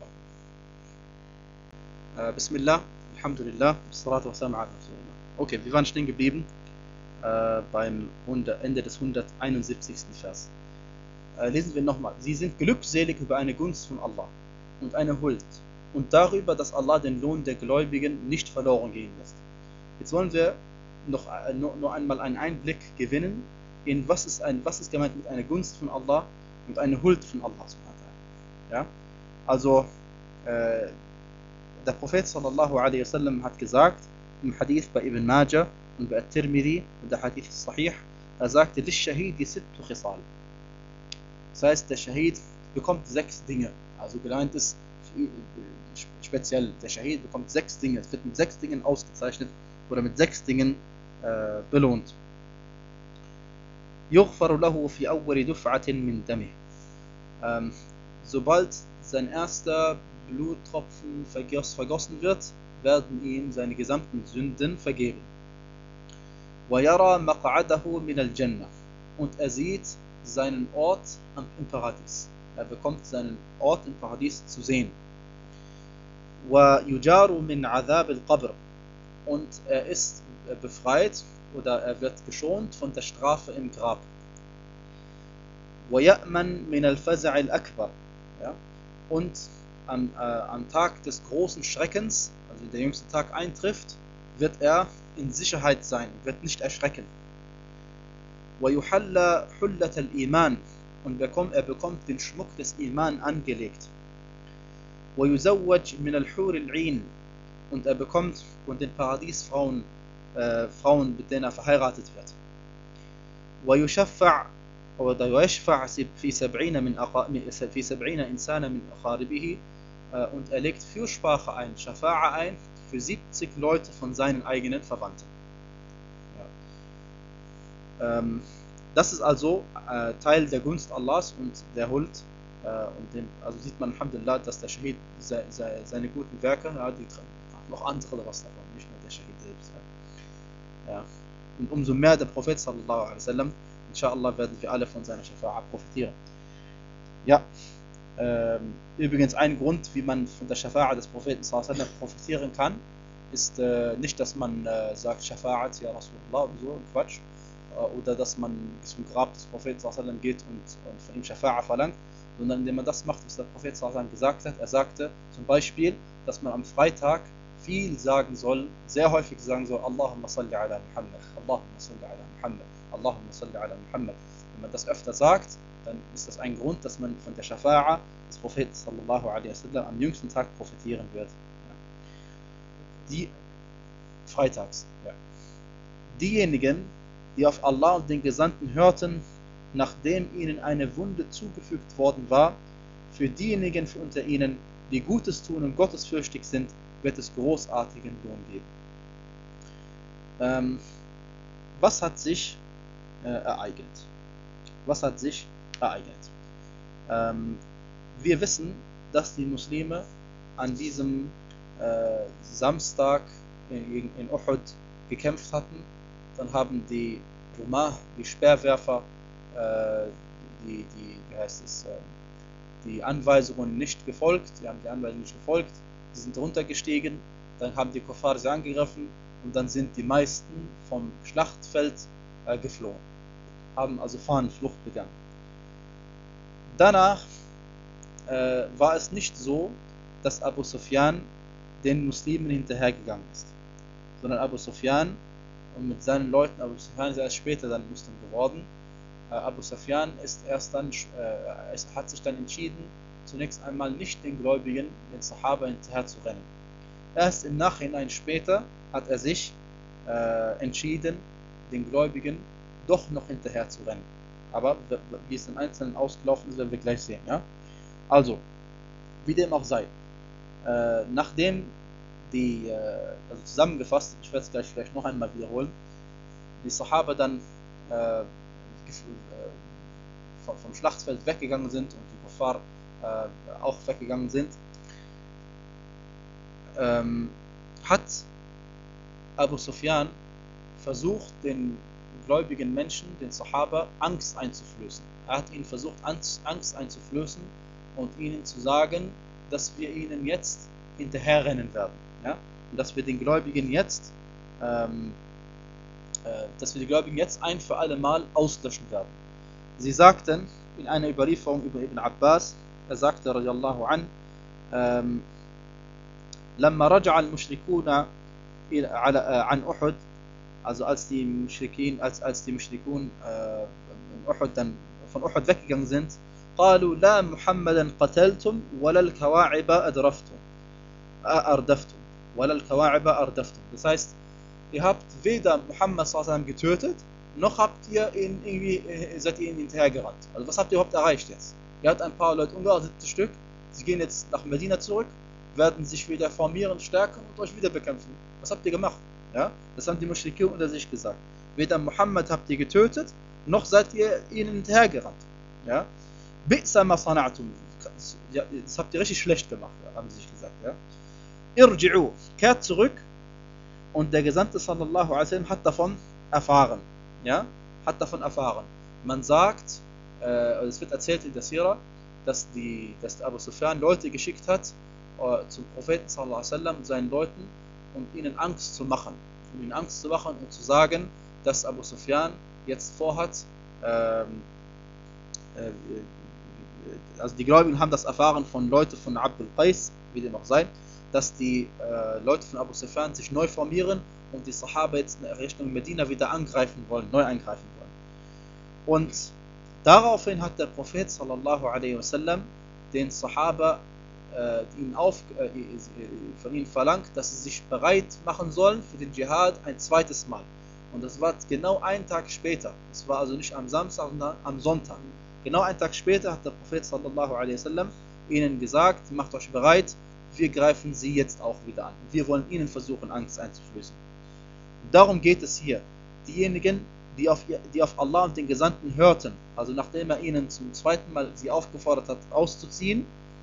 Äh, Bismillah, Alhamdulillah, Salatu wassalam ala Rasulillah. Okay, wir waren stehen geblieben äh, beim Ende des hunderteinundsiebzigsten Vers. Äh, lesen wir nochmal. Sie sind glückselig über eine Gunst von Allah und eine Huld und darüber, dass Allah den Lohn der Gläubigen nicht verloren gehen lässt. Jetzt wollen wir noch, äh, nur, nur einmal einen Einblick gewinnen in was ist, ein, was ist gemeint mit einer Gunst von Allah und eine Huld von Allah. Ja? Also äh, der Prophet sallallahu alaihi wasallam hat gesagt im Hadith bei Ibn Majah und bei At-Tirmidhi und der Hadith ist sahih, er sagte, Lish-Shahidi sittu khisal. Das heißt, der Shahid bekommt sechs Dinge. Also gemeint ist speziell, der Shahid bekommt sechs Dinge. Es wird mit sechs Dingen ausgezeichnet oder mit sechs Dingen äh, belohnt. Yughfaru lahu fi awwali duf'atin min damih. Ähm, sobald sein erster Bluttropfen vergoss, vergossen wird, werden ihm seine gesamten Sünden vergeben. وَيَرَى مَقْعَدَهُ مِنَ الْجَنَّةِ. Und er sieht seinen Ort im Paradies. Er bekommt seinen Ort im Paradies zu sehen. وَيُجَارُ مِنْ عَذَابِ الْقَبْرِ. Und er ist befreit oder er wird geschont von der Strafe im Grab. وَيَأْمَنْ مِنَ الْفَزَعِ الْأَكْبَرِ. Ja? Und am, äh, am Tag des großen Schreckens, also wenn der jüngste Tag eintrifft, wird er in Sicherheit sein, wird nicht erschrecken. وَيُحَلَّ حُلَّةَ الْإِيمَانِ. Und bekommt, er bekommt den Schmuck des Iman angelegt. وَيُزَوَّجْ مِنَ الْحُورِ الْعِينِ. Und er bekommt von den Paradiesfrauen äh, Frauen, mit denen er verheiratet wird. وَيُشَفَّعْ ويشفع في سبعين من في سبعين إنسانا من أقاربه und er legt Fürsprache ein, Schafa'a ein für siebzig Leute von seinen eigenen Verwandten. Ja. Ähm, das ist also äh, Teil der Gunst Allahs und der Huld. Äh, und dem, also sieht man, Alhamdulillah, dass der Shahid se, se, seine guten Werke, ja, die noch andere was davon, nicht nur der Shahid selbst. Ja. Ja. Und umso mehr der Prophet sallallahu alaihi wasallam, inshallah werden wir alle von seiner Schafa'a profitieren. Ja. Ähm, übrigens ein Grund, wie man von der Schafa'a des Propheten sallallahu alaihi wasallam profitieren kann, ist äh, nicht, dass man äh, sagt Shafa'at ya Rasulullah und so, und Quatsch, äh, oder dass man zum Grab des Propheten sallallahu alaihi wasallam geht und, und von ihm Schafa'a verlangt, sondern indem man das macht, was der Prophet sallallahu alaihi wasallam gesagt hat. Er sagte zum Beispiel, dass man am Freitag viel sagen soll, sehr häufig sagen soll, Allahumma salli ala Muhammad, Allahumma salli ala Muhammad, Allahumma salli ala Muhammad. Wenn man das öfter sagt, dann ist das ein Grund, dass man von der Schafa'a des Propheten sallallahu alaihi wasallam am jüngsten Tag profitieren wird. Ja. Die freitags. Ja. Diejenigen, die auf Allah und den Gesandten hörten, nachdem ihnen eine Wunde zugefügt worden war, für diejenigen unter ihnen, die Gutes tun und gottesfürchtig sind, wird es großartigen Lohn geben. Ähm, was hat sich äh, ereignet? Was hat sich ereignet? Ähm, wir wissen, dass die Muslime an diesem äh, Samstag in, in Uhud gekämpft hatten. Dann haben die Rumah, die Speerwerfer, äh, die, die, wie heißt es, äh, die Anweisungen nicht gefolgt, die haben die Anweisungen nicht gefolgt, die sind runtergestiegen, dann haben die Kuffar sie angegriffen und dann sind die meisten vom Schlachtfeld äh, geflohen, haben also Fahnenflucht begangen. Danach äh, war es nicht so, dass Abu Sufyan den Muslimen hinterhergegangen ist, sondern Abu Sufyan und mit seinen Leuten, Abu Sufyan ist erst später dann Muslim geworden. Äh, Abu Sufyan ist erst dann, äh, es hat sich dann entschieden, zunächst einmal nicht den Gläubigen, den Sahaba hinterher zu rennen. Erst im Nachhinein später hat er sich äh, entschieden, den Gläubigen doch noch hinterher zu rennen. Aber wie es im Einzelnen ausgelaufen ist, werden wir gleich sehen. Ja? Also, wie dem auch sei, äh, nachdem die, äh, also zusammengefasst, ich werde es gleich vielleicht noch einmal wiederholen, die Sahaba dann äh, vom, vom Schlachtfeld weggegangen sind und die Kuffar äh, auch weggegangen sind, ähm, hat Abu Sufyan versucht, den gläubigen Menschen, den Sahaba, Angst einzuflößen. Er hat ihnen versucht, Angst einzuflößen und ihnen zu sagen, dass wir ihnen jetzt hinterherrennen werden. Ja? Und dass wir den Gläubigen jetzt, ähm, äh, dass wir die Gläubigen jetzt ein für alle Mal auslöschen werden. Sie sagten in einer Überlieferung über Ibn Abbas, er sagte, radiallahu an, ähm, لما رجع المشركون عن أحد, also als die Mushrikin, als, als die Mushrikun äh, in Uhud dann von Uhud weggegangen sind, قالوا لا محمدا قتلتم ولا الكواعب أدرفتم أردفتم ولا الكواعب أردفتم. Das heißt, ihr habt weder Muhammad sallallahu alaihi wasallam getötet, noch habt ihr ihn irgendwie, seid ihr ihn hinterhergerannt. Also was habt ihr überhaupt erreicht jetzt? Ihr habt ein paar Leute umgebracht, siebzig Stück, sie gehen jetzt nach Medina zurück, werden sich wieder formieren, stärken und euch wieder bekämpfen. Was habt ihr gemacht? Ja? Das haben die Mushrikin unter sich gesagt. Weder Muhammad habt ihr getötet, noch seid ihr ihnen hinterhergerannt. Ja? Bi'sa ma sana'tum. Das habt ihr richtig schlecht gemacht, haben sie sich gesagt. Ja? Irji'u, kehrt zurück. Und der Gesandte sallallahu alaihi wasallam hat davon erfahren. Ja? Hat davon erfahren. Man sagt, äh, es wird erzählt in der Sira, dass, die, dass Abu Sufyan Leute geschickt hat äh, zum Propheten sallallahu alaihi wasallam und seinen Leuten, um ihnen Angst zu machen. Um ihnen Angst zu machen und zu sagen, dass Abu Sufyan jetzt vorhat, ähm, äh, also die Gläubigen haben das erfahren von Leuten von Abdul Qais, wie dem auch sei, dass die äh, Leute von Abu Sufyan sich neu formieren und die Sahaba jetzt in Richtung Medina wieder angreifen wollen, neu eingreifen wollen. Und daraufhin hat der Prophet sallallahu alaihi wasallam den Sahaba äh, ihnen auf, äh, von ihnen verlangt, dass sie sich bereit machen sollen für den Dschihad ein zweites Mal. Und das war genau einen Tag später. Es war also nicht am Samstag, sondern am Sonntag. Genau einen Tag später hat der Prophet sallallahu alaihi wasallam ihnen gesagt, macht euch bereit, wir greifen sie jetzt auch wieder an. Wir wollen ihnen versuchen, Angst einzuflößen. Darum geht es hier. Diejenigen, die auf, die auf Allah und den Gesandten hörten, also nachdem er ihnen zum zweiten Mal sie aufgefordert hat, auszuziehen,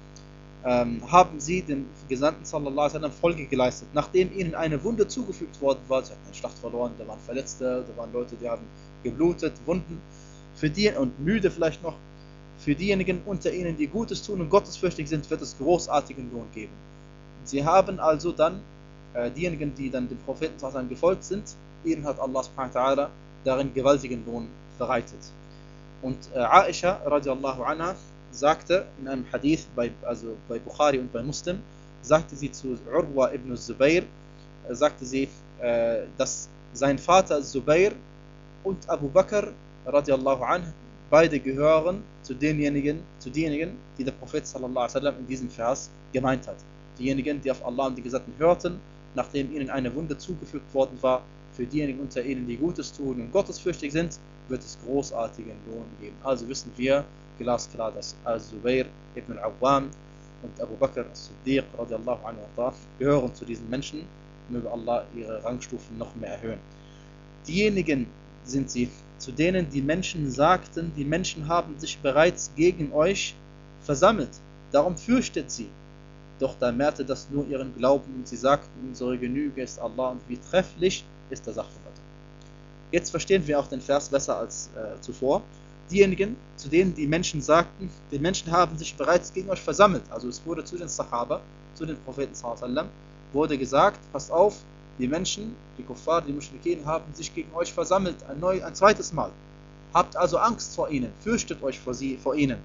ähm, haben sie dem Gesandten sallallahu alaihi wasallam Folge geleistet. Nachdem ihnen eine Wunde zugefügt worden war, sie hatten eine Schlacht verloren, da waren Verletzte, da waren Leute, die haben geblutet, Wunden, für die, und müde vielleicht noch. Für diejenigen unter ihnen, die Gutes tun und gottesfürchtig sind, wird es großartigen Lohn geben. Sie haben also dann, äh, diejenigen, die dann dem Propheten sallallahu alaihi wasallam gefolgt sind, ihnen hat Allah subhanahu wa ta'ala darin gewaltigen Lohn bereitet. Und äh, Aisha radiallahu anha sagte in einem Hadith, bei, also bei Bukhari und bei Muslim, sagte sie zu Urwa ibn Zubair, äh, sagte sie, äh, dass sein Vater Zubair und Abu Bakr radiallahu anhu beide gehören zu denjenigen, zu denjenigen, die der Prophet sallallahu alaihi wasallam in diesem Vers gemeint hat. Diejenigen, die auf Allah und die Gesandten hörten, nachdem ihnen eine Wunde zugefügt worden war. Für diejenigen unter ihnen, die Gutes tun und gottesfürchtig sind, wird es großartigen Lohn geben. Also wissen wir glasklar, dass Az-Zubair ibn al-Awwam und Abu Bakr as-Siddiq radiallahu anhu gehören zu diesen Menschen, möge Allah ihre Rangstufen noch mehr erhöhen. Diejenigen sind sie, zu denen die Menschen sagten, die Menschen haben sich bereits gegen euch versammelt, darum fürchtet sie. Doch da mehrte das nur ihren Glauben und sie sagten, unsere Genüge ist Allah und wie trefflich ist der Sachverwalter. Jetzt verstehen wir auch den Vers besser als äh, zuvor. Diejenigen, zu denen die Menschen sagten, die Menschen haben sich bereits gegen euch versammelt. Also es wurde zu den Sahaba, zu den Propheten sallallahu alaihi wasallam, wurde gesagt, passt auf, die Menschen, die Kuffar, die Muschrikin haben sich gegen euch versammelt, ein, neu, ein zweites Mal. Habt also Angst vor ihnen, fürchtet euch vor, sie, vor ihnen.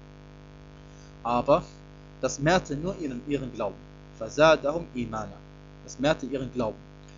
Aber das mehrte nur ihren, ihren Glauben. Fazadahum imana. Das mehrte ihren Glauben.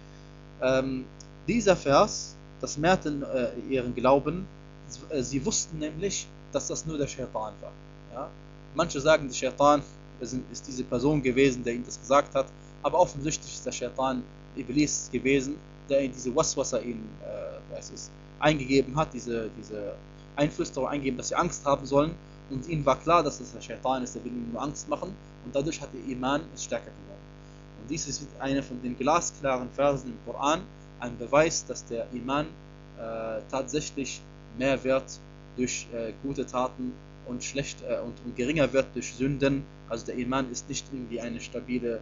Ähm, dieser Vers, das mehrte äh, ihren Glauben. Sie wussten nämlich, dass das nur der Shaitan war. Ja? Manche sagen, der Shaitan ist diese Person gewesen, der ihnen das gesagt hat, aber offensichtlich ist der Shaitan Iblis gewesen, der ihnen diese Waswasa ihnen, äh, weiß es, eingegeben hat, diese, diese Einflüsterung eingegeben, dass sie Angst haben sollen, und ihnen war klar, dass das der Shaitan ist, der will ihnen nur Angst machen, und dadurch hat der Iman ist stärker geworden. Und dies ist einer von den glasklaren Versen im Koran, ein Beweis, dass der Iman äh, tatsächlich mehr wird durch äh, gute Taten und schlecht äh, und, und geringer wird durch Sünden. Also der Iman ist nicht irgendwie eine stabile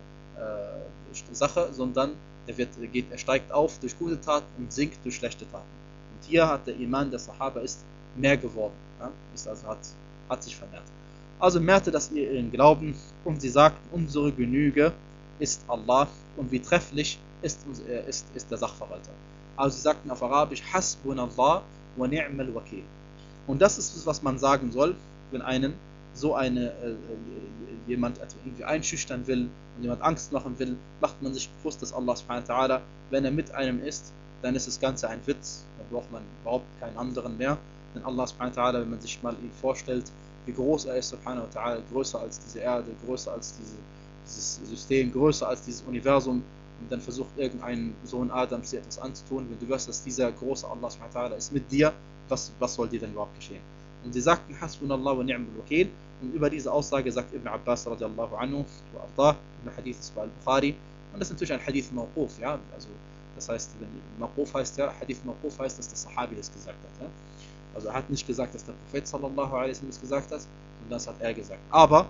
äh, Sache, sondern er, wird, er, geht, er steigt auf durch gute Taten und sinkt durch schlechte Taten. Und hier hat der Iman der Sahaba ist mehr geworden, ja? ist also hat, hat sich vermehrt. Also mehrte das ihr ihren Glauben und sie sagten, unsere Genüge ist Allah und wie trefflich ist, ist, ist der Sachverwalter. Also sie sagten auf Arabisch, Hasbunallah wa ni'mal wakil. Und das ist es, was man sagen soll, wenn einen so eine äh, jemand irgendwie einschüchtern will und jemand Angst machen will, macht man sich bewusst, dass Allah subhanahu wa ta'ala, wenn er mit einem ist, dann ist das Ganze ein Witz, dann braucht man überhaupt keinen anderen mehr. Denn Allah subhanahu wa ta'ala, wenn man sich mal ihn vorstellt, wie groß er ist, subhanahu wa ta'ala, größer als diese Erde, größer als diese, dieses System, größer als dieses Universum, und dann versucht irgendein Sohn Adams dir etwas anzutun, wenn du weißt, dass dieser große Allah subhanahu wa ta'ala ist mit dir, was, was soll dir denn überhaupt geschehen? Und sie sagten, Hasbunallah wa ni'mal wakil, und über diese Aussage sagt Ibn Abbas radiallahu anhu wa ardah, im Hadith ist bei Al-Bukhari, und das ist natürlich ein Hadith Mawquf, ja, also das heißt, wenn Mawquf heißt ja, Hadith Mawquf heißt, dass der Sahabi das gesagt hat, ja? Also er hat nicht gesagt, dass der Prophet sallallahu alaihi wasallam das gesagt hat, sondern das hat er gesagt. Aber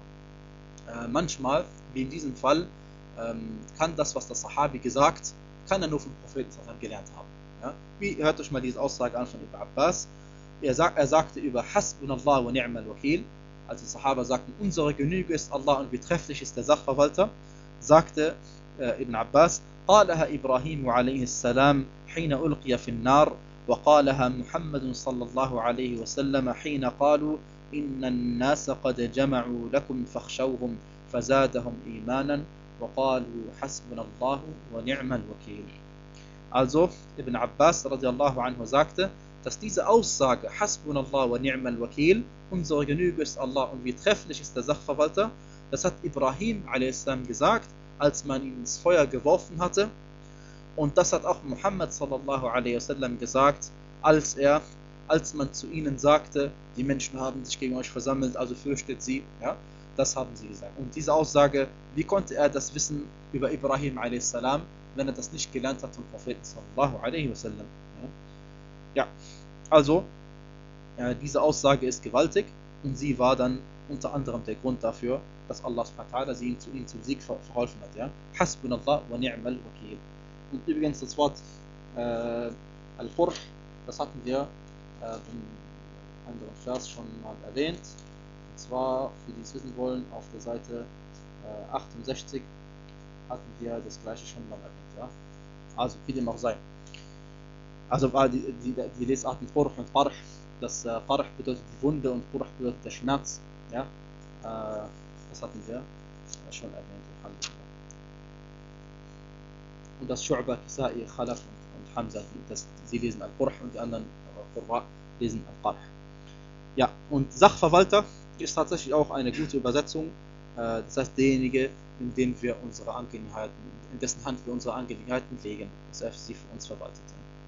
äh, manchmal, wie in diesem Fall, ähm, kann das, was der Sahabi gesagt, kann er nur vom Propheten sallallahu alaihi wasallam gelernt haben. Ja? Wie, hört euch mal diese Aussage an von Ibn Abbas. Er, sag, er sagte über Hasbunallah wa ni'mal wakil, als die Sahaba sagten, unsere Genüge ist Allah und wie trefflich ist der Sachverwalter, sagte äh, Ibn Abbas, قالها إبراهيم عليه السلام حين ألقي في النار وقالها محمد صلى الله عليه وسلم حين قالوا إن الناس قد جمعوا لكم فاخشوهم فزادهم إيمانا وقالوا حسبنا الله ونعم الوكيل. Also Ibn Abbas radiallahu anhu sagte, dass diese Aussage Hasbunallah wa ni'mal wakil, unsere Genüge ist Allah und wie trefflich ist der Sachverwalter, das hat Ibrahim a s. gesagt, als man ihn ins Feuer geworfen hatte Und das hat auch Muhammad sallallahu alaihi wasallam gesagt, als er, als man zu ihnen sagte, die Menschen haben sich gegen euch versammelt, also fürchtet sie, ja, das haben sie gesagt. Und diese Aussage, wie konnte er das wissen über Ibrahim a.s., wenn er das nicht gelernt hat vom Propheten sallallahu alaihi wasallam? Ja, also, ja, diese Aussage ist gewaltig und sie war dann unter anderem der Grund dafür, dass Allah subhanahu wa ta'ala sie zu ihnen zum Sieg verholfen hat. Ja? Hasbunallah wa ni'mal wakil. Und übrigens das Wort äh, Al-Furh, das hatten wir äh, im anderen Vers schon mal erwähnt. Und zwar, für die es wissen wollen, auf der Seite äh, achtundsechzig hatten wir das gleiche schon mal erwähnt. Ja? Also, wie dem auch sei. Also die, die, die Lesarten Furh und Farh. Das äh, Farh bedeutet die Wunde und Furh bedeutet der Schmerz. Ja? Äh, das hatten wir äh, schon erwähnt. Und das Shu'ba, Kisa'i, Khalaf und, und Hamza, das, sie lesen Al-Furh und die anderen Qurra lesen Al-Qarh. Ja, und Sachverwalter ist tatsächlich auch eine gute Übersetzung. Äh, das heißt, derjenige, in dem wir unsere Angelegenheiten, in dessen Hand wir unsere Angelegenheiten legen, dass er sie für uns verwaltet.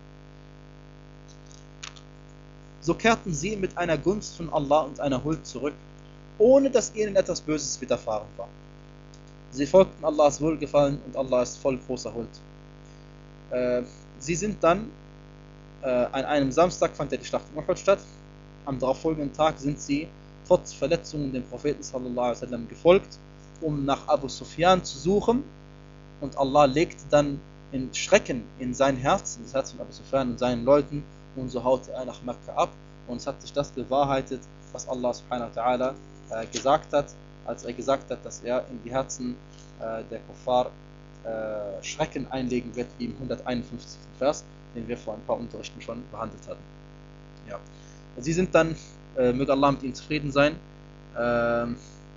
So kehrten sie mit einer Gunst von Allah und einer Huld zurück, ohne dass ihnen etwas Böses widerfahren war. Sie folgten Allahs Wohlgefallen und Allah ist voll großer Huld. Äh, sie sind dann, äh, an einem Samstag fand ja die Schlacht in Uhud statt. Am darauffolgenden Tag sind sie trotz Verletzungen dem Propheten sallallahu alaihi wasallam gefolgt, um nach Abu Sufyan zu suchen. Und Allah legte dann in Schrecken in sein Herz, in das Herz von Abu Sufyan und seinen Leuten, und so haute er nach Mekka ab. Und es hat sich das bewahrheitet, was Allah subhanahu wa ta'ala äh, gesagt hat, als er gesagt hat, dass er in die Herzen äh, der Kuffar äh, Schrecken einlegen wird, wie im hunderteinundfünfzigsten Vers, den wir vor ein paar Unterrichten schon behandelt hatten. Ja. Sie sind dann, äh, möge Allah mit ihnen zufrieden sein. Ähm,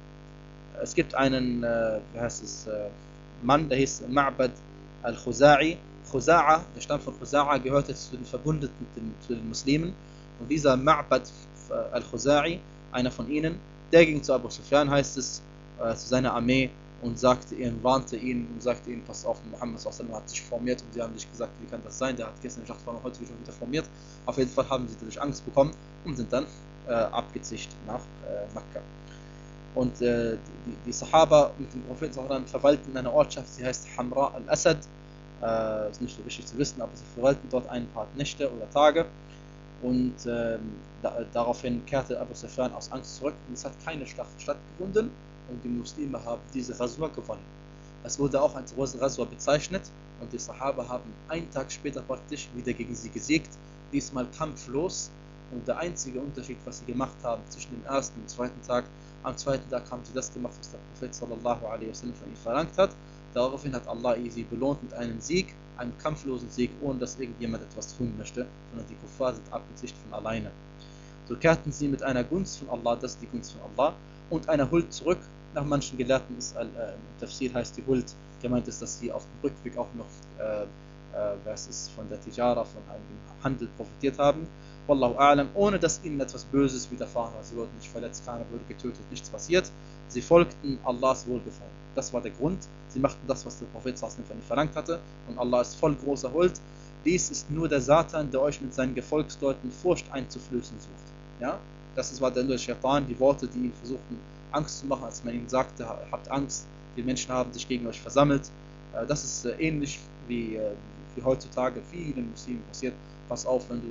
es gibt einen, äh, wie heißt es, äh, Mann, der hieß Ma'bad al-Khuza'i. Khuza'a, der Stamm von Khuza'a, gehörte zu den Verbündeten, zu den Muslimen. Und dieser Ma'bad al-Khuza'i, einer von ihnen, der ging zu Abu Sufyan, heißt es, äh, zu seiner Armee und sagte ihn, warnte ihn und sagte ihm, pass auf, Muhammad sallallahu alaihi wasallam hat sich formiert, und sie haben sich gesagt, wie kann das sein, der hat gestern die Schlacht verloren, heute schon wieder formiert. Auf jeden Fall haben sie dadurch Angst bekommen und sind dann äh, abgezischt nach äh, Mekka. Und äh, die, die Sahaba mit dem Propheten sallallahu alaihi wasallam verwalten in einer Ortschaft, sie heißt Hamra al-Asad. Äh, ist nicht so wichtig zu wissen, aber sie verwalten dort ein paar Nächte oder Tage. Und ähm, da, daraufhin kehrte Abu Sufyan aus Angst zurück und es hat keine Schlacht stattgefunden und die Muslime haben diese Raswa gewonnen. Es wurde auch als Raswa bezeichnet und die Sahaba haben einen Tag später praktisch wieder gegen sie gesiegt, diesmal kampflos. Und der einzige Unterschied, was sie gemacht haben zwischen dem ersten und dem zweiten Tag, am zweiten Tag haben sie das gemacht, was der Prophet sallallahu alaihi wasallam von ihnen verlangt hat. Daraufhin hat Allah sie belohnt mit einem Sieg, einem kampflosen Sieg, ohne dass irgendjemand etwas tun möchte, sondern die Kuffar sind abgezischt von alleine. So kehrten sie mit einer Gunst von Allah, das ist die Gunst von Allah, und einer Huld zurück. Nach manchen Gelehrten ist, äh, im Tafsir heißt die Huld, gemeint ist, dass sie auf dem Rückweg auch noch äh, äh, was ist, von der Tijara, von einem Handel profitiert haben. Wallahu a'lam, ohne dass ihnen etwas Böses widerfahren war. Sie wurden nicht verletzt, keiner wurde getötet, nichts passiert. Sie folgten Allahs Wohlgefallen. Das war der Grund. Sie machten das, was der Prophet von ihnen verlangt hatte. Und Allah ist voll großer Huld. Dies ist nur der Satan, der euch mit seinen Gefolgsleuten Furcht einzuflößen sucht. Ja? Das war der Shaitan, die Worte, die ihnen versuchten, Angst zu machen, als man ihnen sagte, habt Angst, die Menschen haben sich gegen euch versammelt. Das ist ähnlich wie, wie heutzutage vielen Muslimen passiert. Pass auf, wenn du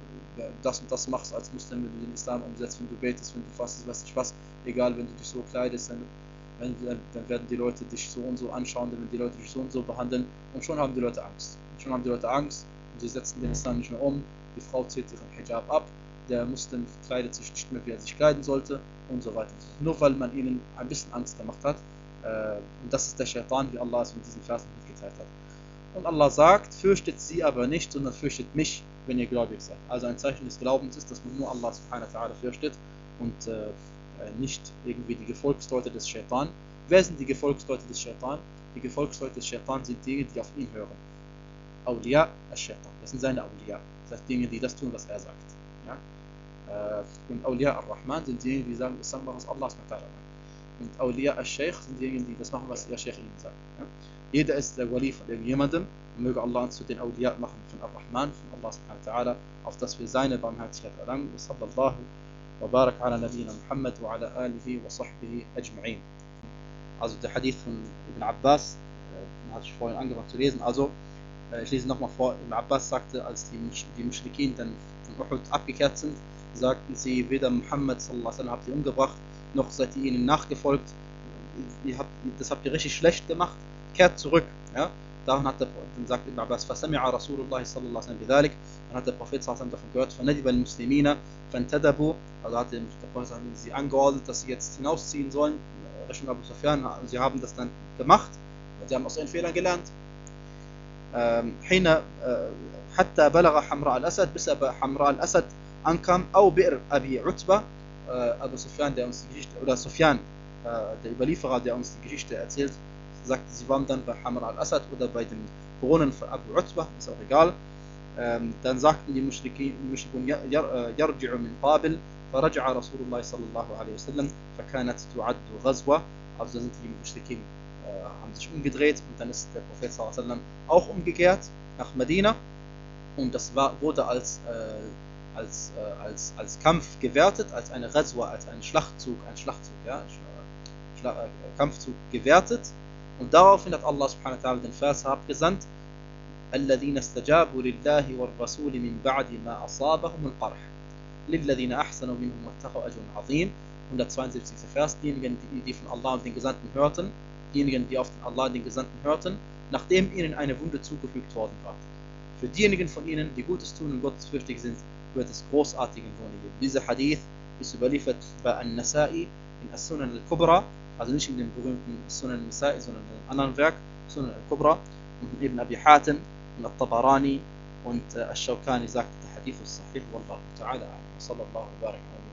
das und das machst als Muslim, wenn du den Islam umsetzt, wenn du betest, wenn du fastest, weiß nicht was, egal, wenn du dich so kleidest, dann, wenn, dann werden die Leute dich so und so anschauen, dann werden die Leute dich so und so behandeln und schon haben die Leute Angst. Und schon haben die Leute Angst und sie setzen den Islam nicht mehr um, die Frau zieht ihren Hijab ab, der Muslim kleidet sich nicht mehr, wie er sich kleiden sollte und so weiter. Nur weil man ihnen ein bisschen Angst gemacht hat. Äh, und das ist der Shaitan, wie Allah es mit diesen Versen mitgeteilt hat. Und Allah sagt, fürchtet sie aber nicht, sondern fürchtet mich, wenn ihr gläubig seid. Also ein Zeichen des Glaubens ist, dass man nur Allah subhanahu wa ta'ala fürchtet und äh, nicht irgendwie die Gefolgsleute des Shaitan. Wer sind die Gefolgsleute des Shaitan? Die Gefolgsleute des Shaitan sind diejenigen, die auf ihn hören. Awliya al-Shaitan, das sind seine Awliya. Das heißt diejenigen, die das tun, was er sagt. Ja? Und Awliya al-Rahman sind diejenigen, die sagen, es sagt, was Allah subhanahu wa ta'ala sagt. Und Awliya al-Sheikh sind diejenigen, die das machen, was ihr Sheikh ihnen sagt. Ja? Jeder ist der Wali von irgendjemandem und möge Allah uns zu den Awliya machen von Ar-Rahman, von Allah subhanahu wa ta'ala, auf dass wir seine Barmherzigkeit erlangen. Wa sallallahu wa barak ala nabiyina Muhammad wa ala alihi wa sahbihi ajma'in. Also der Hadith von Ibn Abbas, den hatte ich vorhin angefangen zu lesen. Also, ich lese nochmal vor. Ibn Abbas sagte, als die, die Muschrikin dann von Uhud abgekehrt sind, sagten sie, weder Muhammad sallallahu alaihi wasallam habt ihr umgebracht, noch seid ihr ihnen nachgefolgt. Ihr habt, das habt ihr richtig schlecht gemacht. Kehrt zurück. Ja? Daran hat der, dann sagt Ibn Abbas, فَسَمِعَ رَسُولُ اللَّهِ صَلَّى اللَّهُ عَلَيْهِ وسلم بِذَلِكَ. Dann hat der Prophet sallallahu alaihi wasallam davon gehört, فَنَدِبَ الْمُسْلِمِينَ فَانْتَدَبُوا. Also hat der Prophet sie angeordnet, dass sie jetzt hinausziehen sollen Richtung Abu Sufyan. Sie haben das dann gemacht. Sie haben aus ihren Fehlern gelernt. حين حتى بلغ حمراء الأسد, bis er bei Hamra al-Asad ankam, أو بئر أبي عتبة. Abu Sufyan, der uns die Geschichte, oder Sufyan, der Überlieferer, der uns die Geschichte erzählt, sagte, sie waren dann bei Hamra al-Asad oder bei dem Brunnen von Abu Utbah, ist auch egal. Dann sagten die Mushrikun, يرجع من قابل فرجع رسول الله صلى الله عليه وسلم فكانت تعد غزوة. Also da sind die Muschrikin, äh, haben sich umgedreht und dann ist der Prophet sallallahu alaihi wasallam auch umgekehrt nach Medina und das war, wurde als, äh, als, äh, als, als Kampf gewertet, als eine Ghazwa, als ein Schlachtzug, ein Schlachtzug, ja, Schla äh, Kampfzug gewertet. Und daraufhin hat Allah subhanahu wa ta'ala den Vers abgesandt, الذين استجابوا لله والرسول من بعد ما أصابهم القرح للذين أحسنوا منهم واتقوا أجر عظيم. hundertzweiundsiebzigster Vers, diejenigen, die, die von Allah und den Gesandten hörten, diejenigen, die auf Allah und den Gesandten hörten, nachdem ihnen eine Wunde zugefügt worden war. Für diejenigen von ihnen, die Gutes tun und gottesfürchtig sind, wird es großartigen Lohn geben. Dieser Hadith ist überliefert bei An-Nasa'i in As-Sunan al-Kubra, also nicht in dem berühmten Sunan al-Nasa'i, sondern in einem anderen Werk, Sunan al-Kubra, und Ibn Abi Hatim und At-Tabarani und Ash-Shawkani sagt, der Hadith ist sahih, wallahu ta'ala, sallallahu barak.